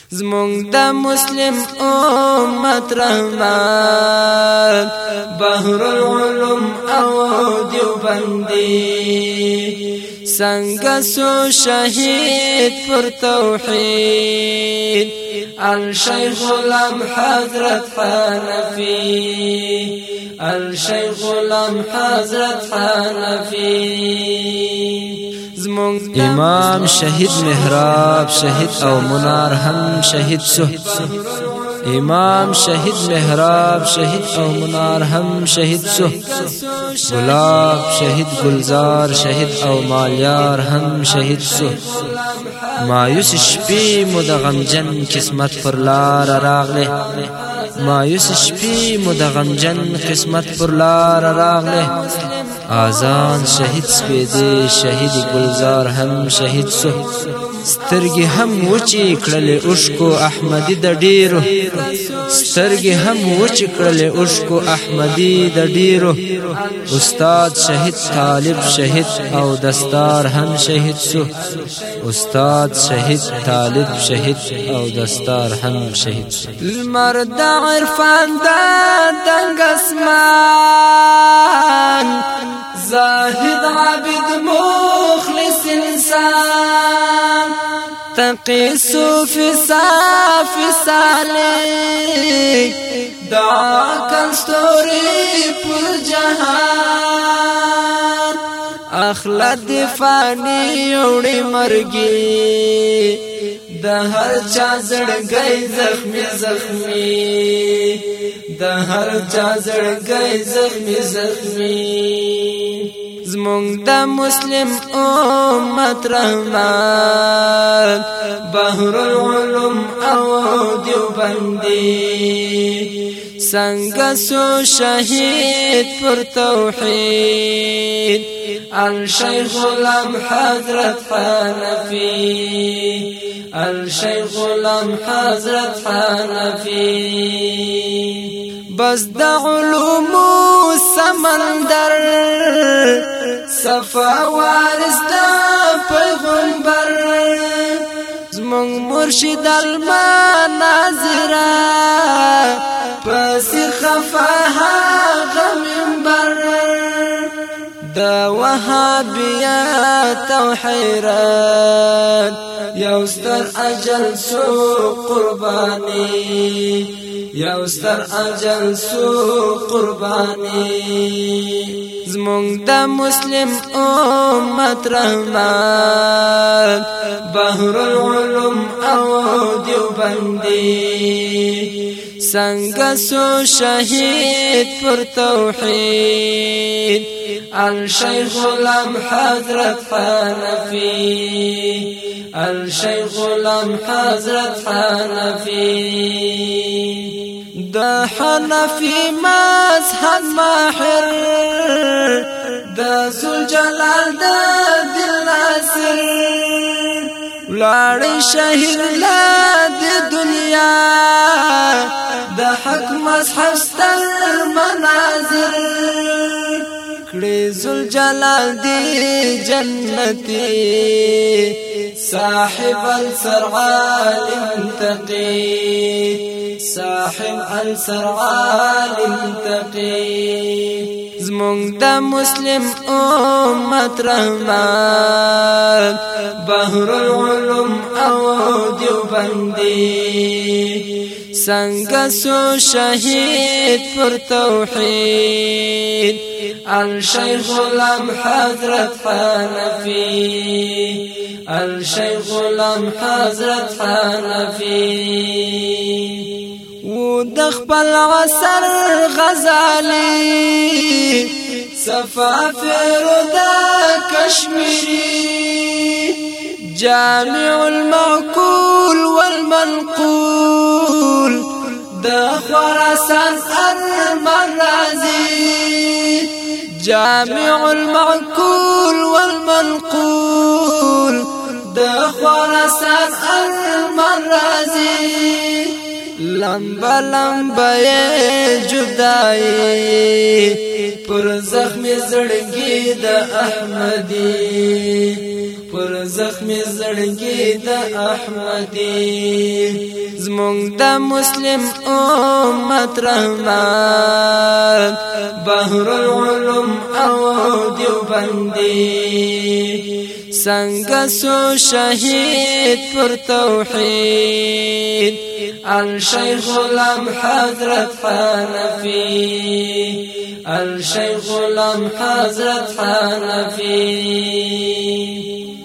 زمونږ د مسلم امت رحمت بحر العلوم او دیوبندی څنګه سو شهید پر توحید الشیخ غلام حضرت حنفی الشیخ غلام حضرت حنفی امام شهید محراب شهید او منار هم شهید سو امام شهید محراب شهید او منار هم شهید سو گلاب شهید گلزار شهید او مالیار هم شهید سو مایوس شپی مد غمجن قسمت پر لار راغله مایوس شپی مد غمجن قسمت پر لار راغله آزان شهید سپیدی شهید گلزار هم شهید سو سترګي هم وچی کړلې اوشکو احمدی د ډیرو سترګي هم وچی کړلې اوشکو احمدی د ډیرو استاد شهید طالب شهید او دستار هم شهید سو استاد شهید طالب شهید او دستار هم شهید سو المرد عرفان دنگ اسمان زاهد عابد مخلص انسان تقي صوفي صافي صالح دعاك الستوري پر جهان اخلد فاني اوڑی مرگی د هر چا زړګي زخمي زخمي د هر چا زړګي زخمي زخمي زمونږ د مسلم امت رحمت بحر العلوم او دیوبندی څنګه سو شهید پر توحید الشیخ غلام حضرت حنفی الشیخ غلام حضرت حنفی بس د علوم سمندر صفا وارث د پیغمبر زمون مرشد المناظره پس خفاها غمنبر دا وهابیات او حیران یوستر اجل سو قربانی یوستر اجل سو قربانی زمونږ د مسلم امت رحمت بحر العلوم او دیوبندی څنګه سو شهید پر توحید الشیخ غلام حضرت حنفی الشیخ غلام حضرت حنفی د حنفی مذهب ماهر د ذوالجلال د دل ناصر لاړ شهید لا د دنیا د حق مذهب ستر مناظر کړي ذوالجلال دی جنتی صاحب السرعال منتقي صاحب السرعال منتقي زمونږ د مسلم امت رحمت بحر العلوم او دیوبندی څنګه سو شهید پر توحید الشیخ غلام حضرت حنفی الشیخ غلام حضرت حنفی و د خپل عصر غزالی صفافر د کشمیری جامع المعقول والمنقول د خراسان المرازي جامع المعقول والمنقول د خراسان المرازي لمبا لمبا جدائی پر زخم زړګي د احمدي پر زخم زړګي د احمدي زمونږ د مسلم امت رحمت بحر العلوم او دیوبندی څنګه سو شهید پر توحید الشیخ غلام حضرت حنفی الشیخ غلام حضرت حنفی